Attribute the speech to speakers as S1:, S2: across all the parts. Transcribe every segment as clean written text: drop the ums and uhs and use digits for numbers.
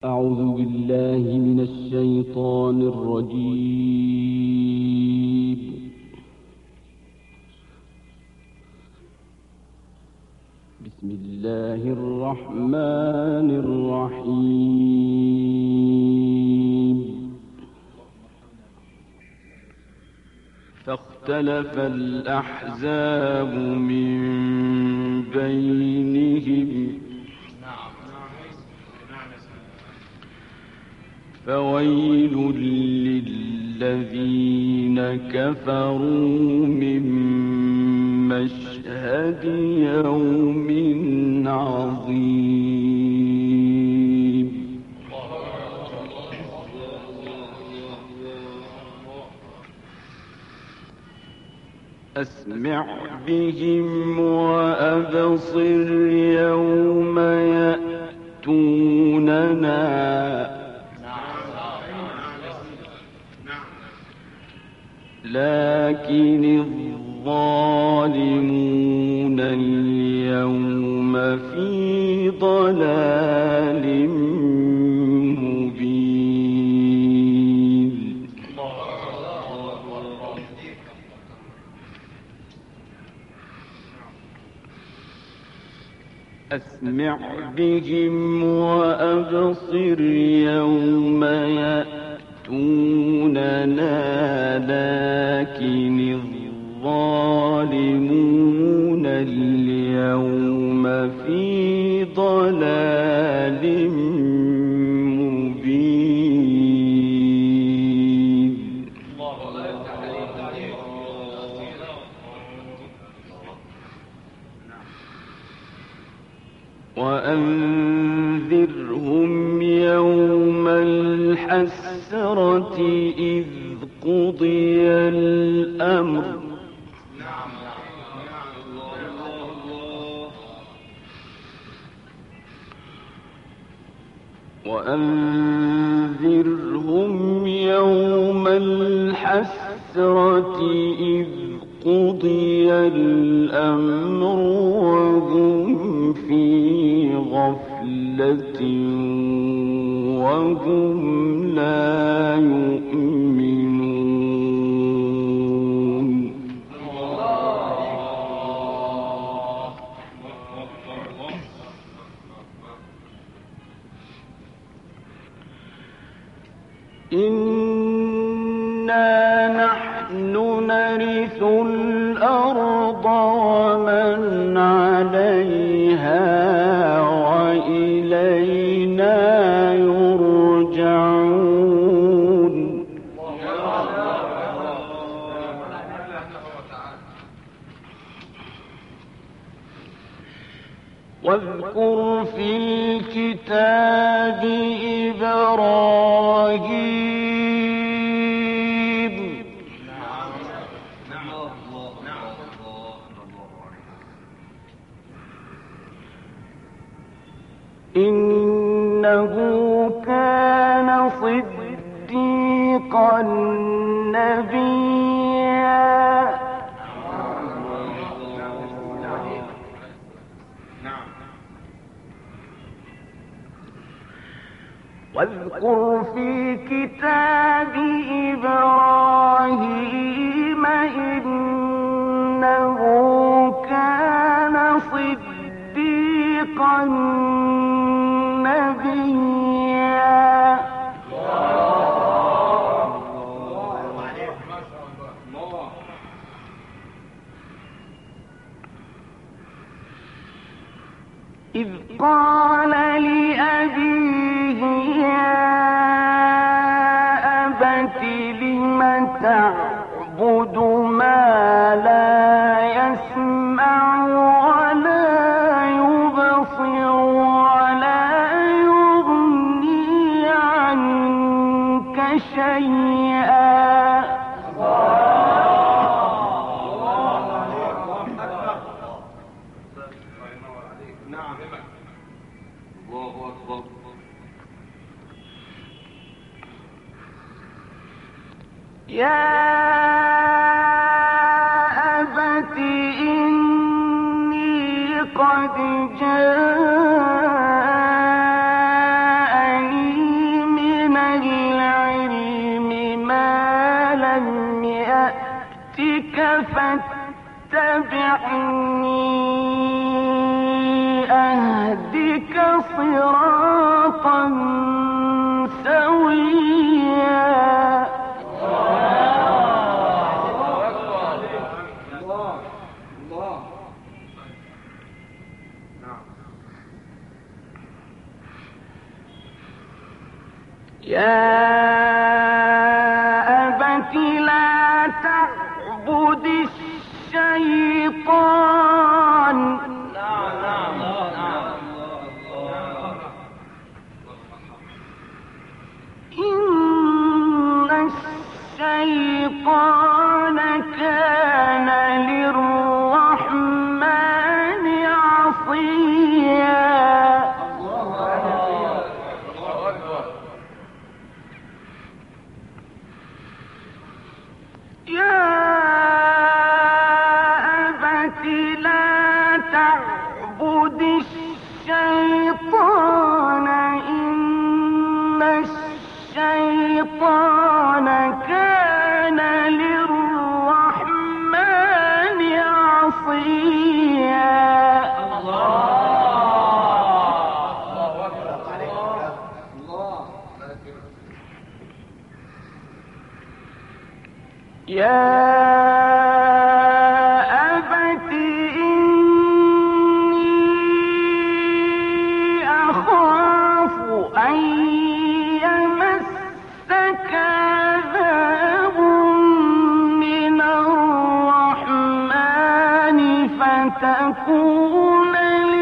S1: أعوذ بالله من الشيطان الرجيم. بسم الله الرحمن الرحيم. فاختلف الأحزاب من بينهم فويل للذين كفروا من مشهد يوم عظيم. أسمع بهم وأبصر يوم يأتوننا لكن الظالمون اليوم في ضلال مبين. أسمع بهم وأبصر يوم يأتوننا لكن الظالمون اليوم في ضلال مبين. وأنذرهم يوم الحسرة إذ قضي الأمر وأنذرهم يوم الحسرة إذ قضي الأمر وهم في غفلة وهم لا يؤمنون. إنا نحن نرث الأرض ومن عليها وإلينا يرجعون. واذكر في الكتاب إبراهيم إنه كان صديقا نبيا. واذكر في كتاب إبراهيم إنه كان صديقا نبيا. إذ قال لأبيه يا أبت لم تعبد ما لا يسمع ولا يبصر ولا يغني عنك شيئا. يا أبت إني قد جاءني فاتبعني أهدك صراطا سويا. يا أبت لا تعبد الشيطان إن الشيطان كان للرحمن عصيا. يا أبت لا تعبد الشيطان إن الشيطان كان للرحمن عصيا. يا أبت إني أخاف أن يمسك عذاب من الرحمن فتكون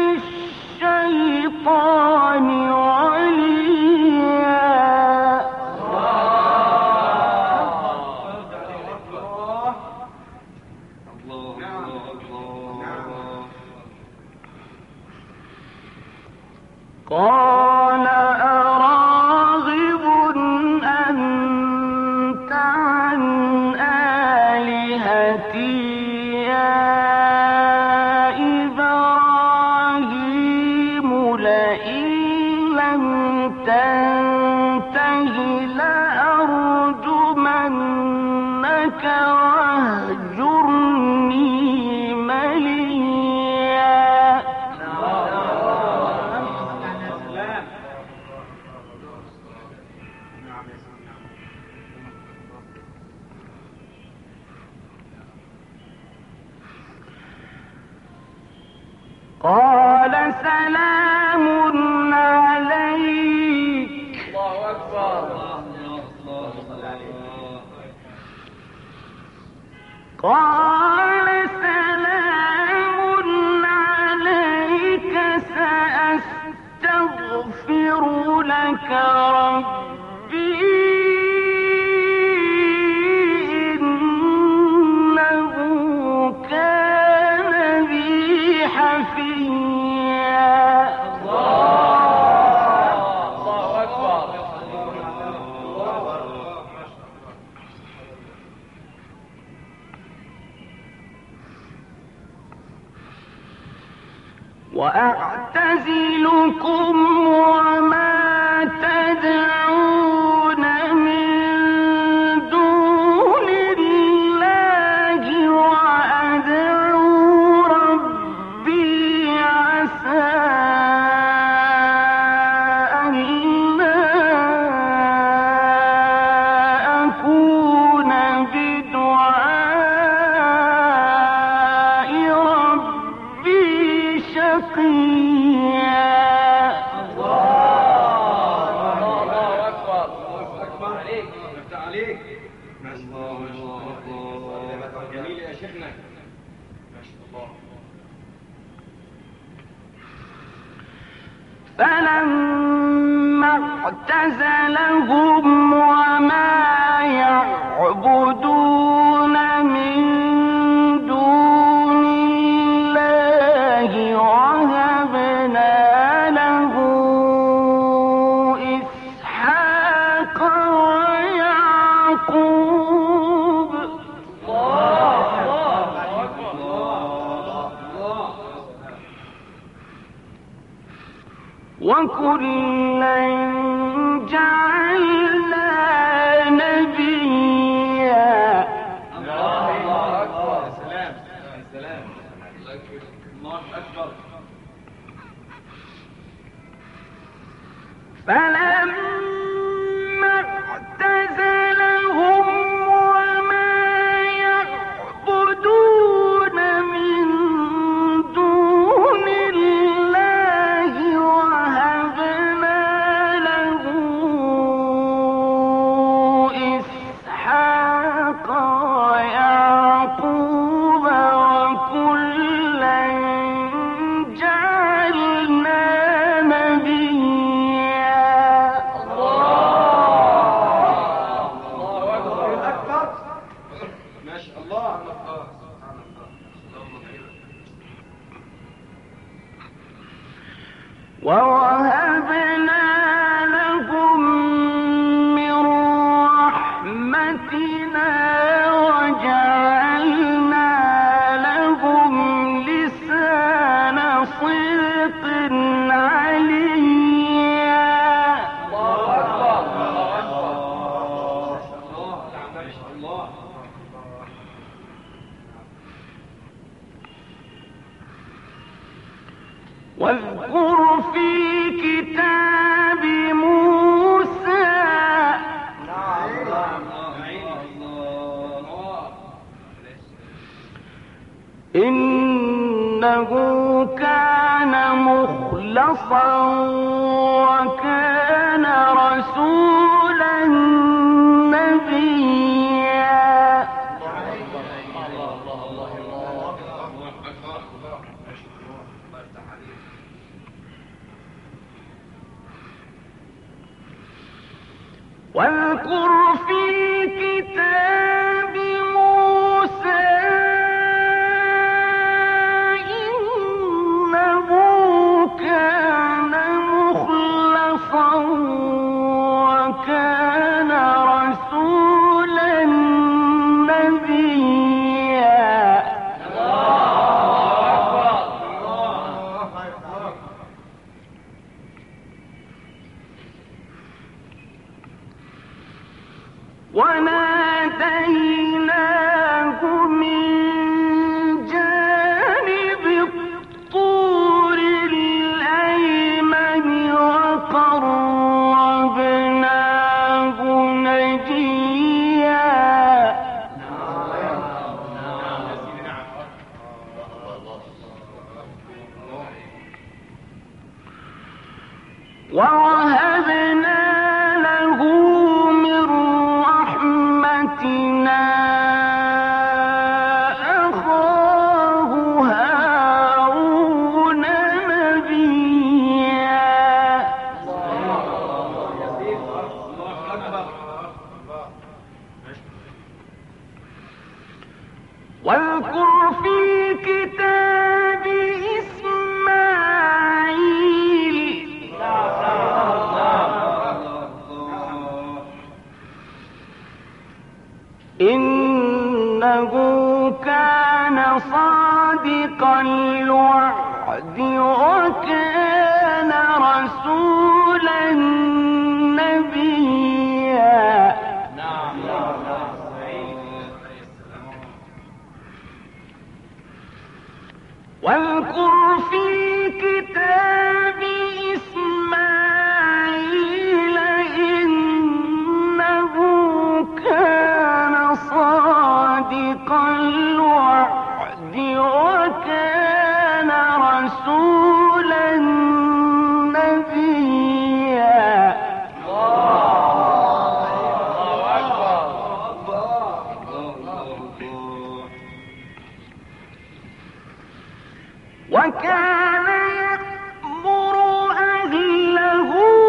S1: للشيطان وليا. قال أراغب أنت عن آلهتي يا إبراهيم لئن لم تنته لأرجمنك واهجرني مليا. قال سلام عليك. الله أكبر. قال سلام عليك سأستغفر لك ربي إنه كان بي حفيا. الله أكبر. وأعتزلكم وما تدعون من دون الله وأدعو ربي عسى ألا أكون بدعاء ربي شقيا. الله أكبر. عليك. ما شاء الله. جميل يا شيخنا. ما شاء الله. فلما اعتزلهم وما يعبدون من دون الله وهبنا له إسحاق ويعقوب. وكلا جعلنا
S2: فلما اعتزلهم وما يعبدون من دون الله وهبنا له إسحاق ويعقوب وكلا جعلنا نبيا.
S1: ما شاء الله.
S2: ووهبنا لهم من رحمتنا وجعلنا لهم لسان صدق عليا. واذكر في كتاب موسى إنه كان مخلصا وكان رسولا نبيا. واذكر في كتاب موسى إنه كان مخلصا وكان رسولا نبيا. وناديناه من جانب الطور الأيمن وقربناه نجيا. ووهبنا له من رحمتنا أخاه هارون نبيا. واذكر في كتاب إسماعيل إنه كان صادق الوعد وكان رسولا نبيا. واذكر في كتاب إسماعيل إنه كان صادق الوعد وكان رسولا نبيا. وكان يأمر أهله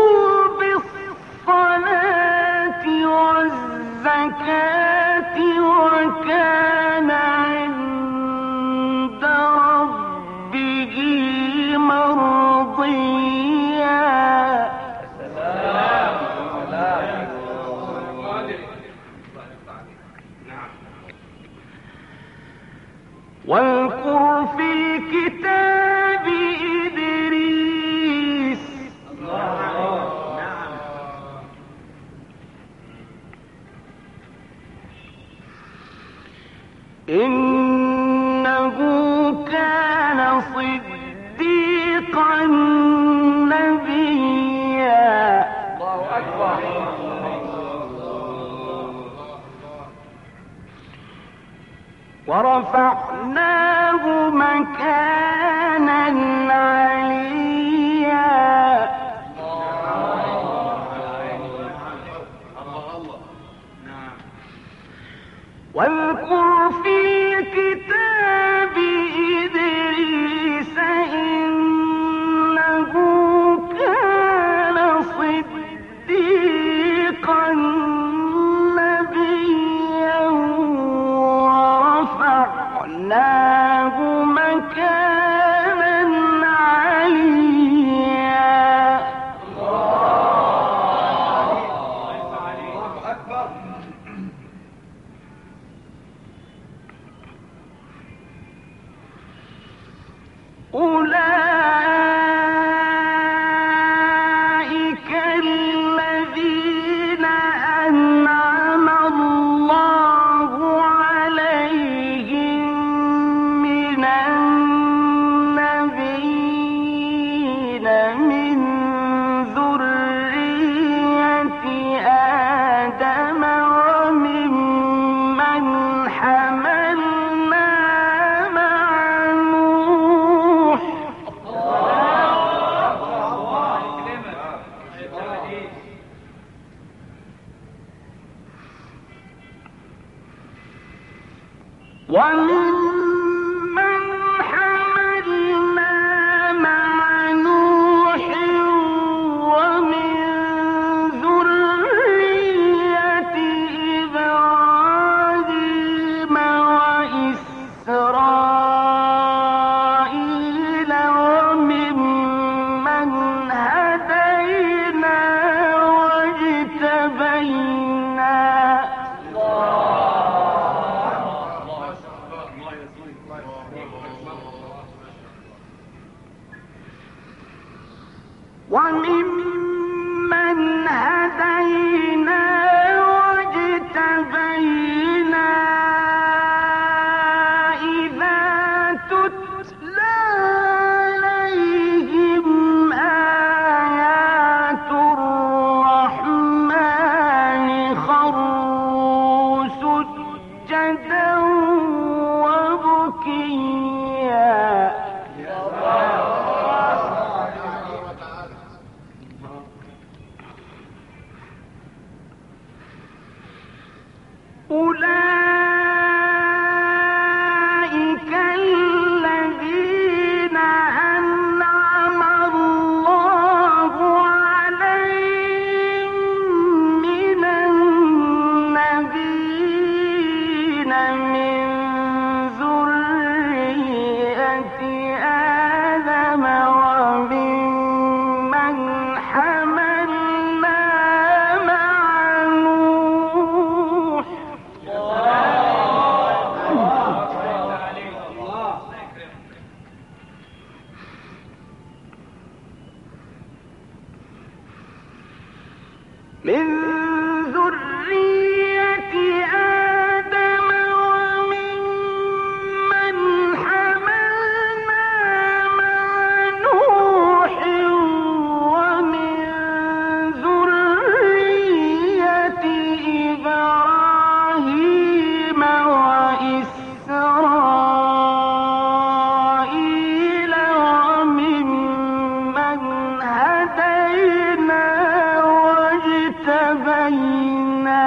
S2: بالصلاة والزكاة وكان عند ربه مرضيا. واذكر في كتاب إدريس إنه كان صديقا نبيا. ورفعناه مكانا عليا. واذكر في الكتاب إدريس إنه كان صديقا نبيا ورفعناه مكانا عليا. أولئك الذين أنعم الله عليهم من النبيين من ذرية آدم وممن حملنا مع نوح. وممن حملنا مع نوح ومن ذرية إبراهيم وإسرائيل وممن هدينا واجتبينا. وممن هدينا واجتبينا إذا تتلى عليهم آيات الرحمن خروا سجدا وبكيا. أولئك الذين أنعم الله عليهم من النبيين من ذرية آدم وممن حملنا مع نوح. من ذرية آدم وممن حملنا مع نوح ومن ذرية إبراهيم وإسرائيل وممن هدينا واجتبينا.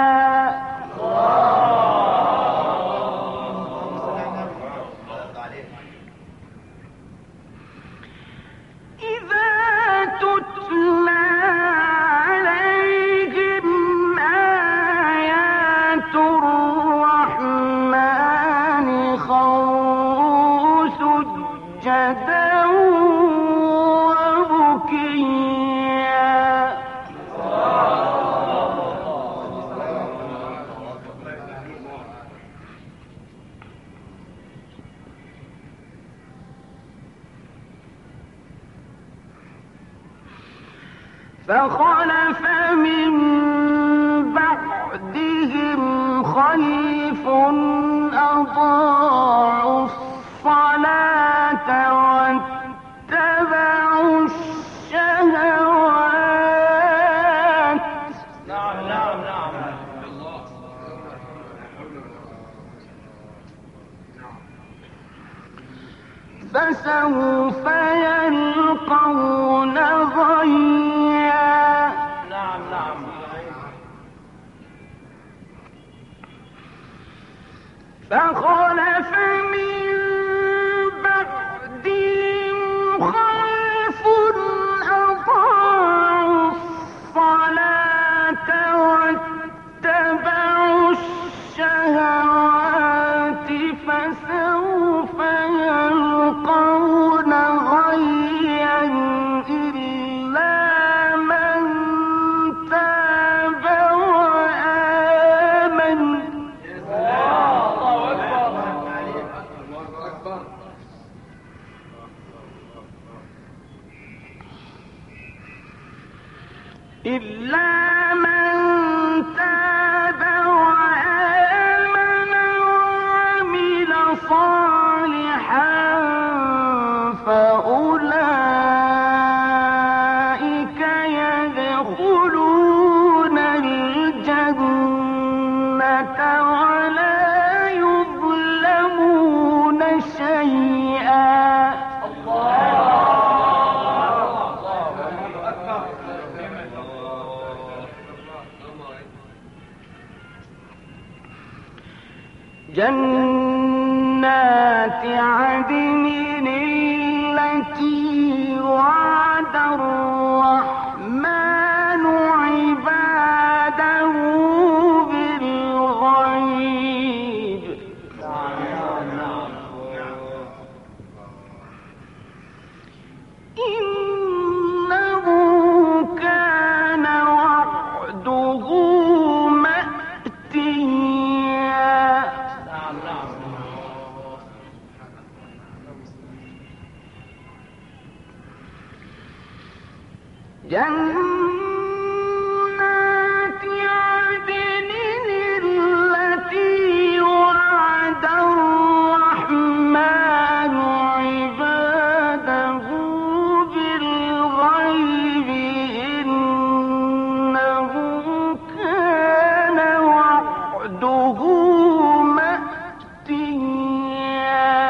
S2: إذا تتلى عليهم آيات الرحمن خروا سجدا وبكيا. فخلف من بعدهم خليف أضاعوا الصلاة واتبعوا الشهوات. فسوف يلقون غيا.
S3: نعم نعم.
S2: فخلف من بعدهم خلف أضاعوا الصلاة واتبعوا الشهوات فسوف يلقون غيا إلا من تاب وآمن. إلا من تاب وآمن وعمل صالحا فأولئك يدخلون الجنة ولا يظلمون شيئا. جنات عدن التي وعد الرحمن عباده بالغيب. إنه كان وعده مأتيا. جنات عدن التي وعد الرحمن عباده بالغيب إنه كان وعده مأتيا.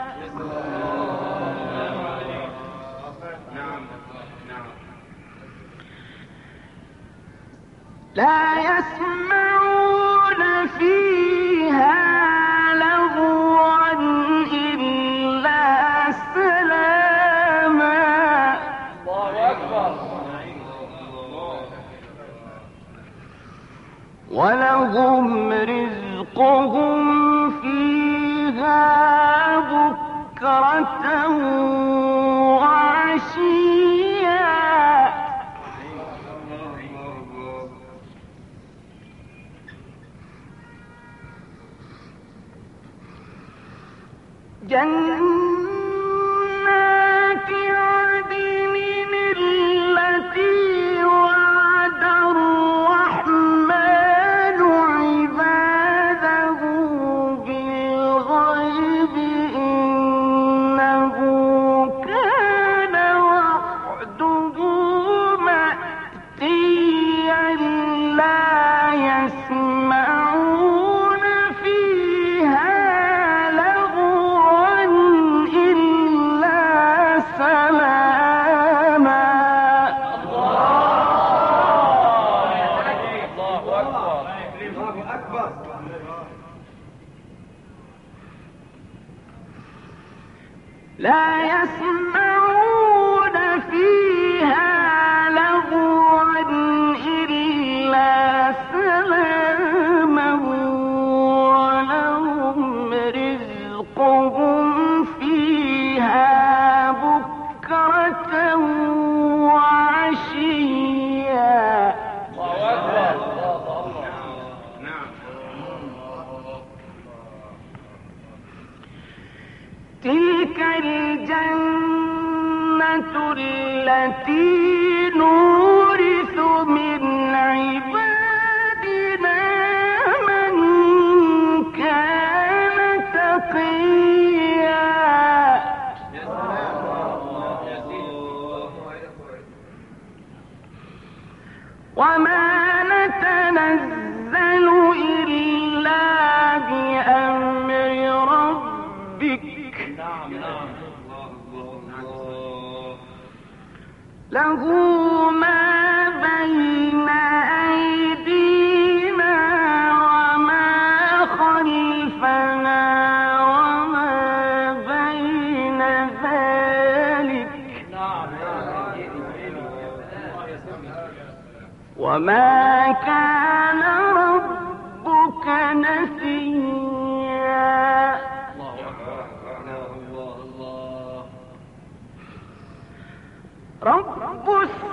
S2: لا يسمعون فيها لغوا إلا سلاما.
S3: الله أكبر.
S2: ولهم رزقهم فيها بكرة وعشيا. جنات عدن التي وعد الرحمن عباده بالغيب إنه كان وعده مأتيا. لا يسمعون فيها لغوا إلا سلاما.
S3: الله أكبر.
S2: لا يسمعون فيها لغوا إلا سلاما ولهم رزقهم فيها بكرة وعشيا.
S3: الله أكبر.
S2: تلك الجنة التي نورث من عبادنا من كان تقيا. وما نتنزل إلا بأمر ربك له ما بين أيدينا وما خلفنا وما بين ذلك وما كان ربك نسيا. رب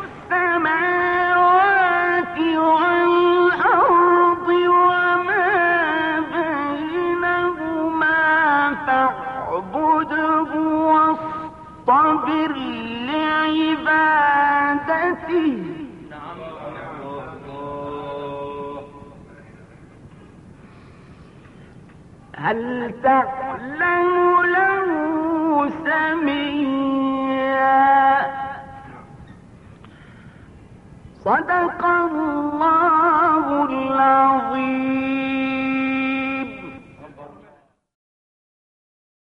S2: السماوات والأرض وما بينهما فاعبده واصطبر لعبادته هل تعلم له سميا. صدق الله العظيم.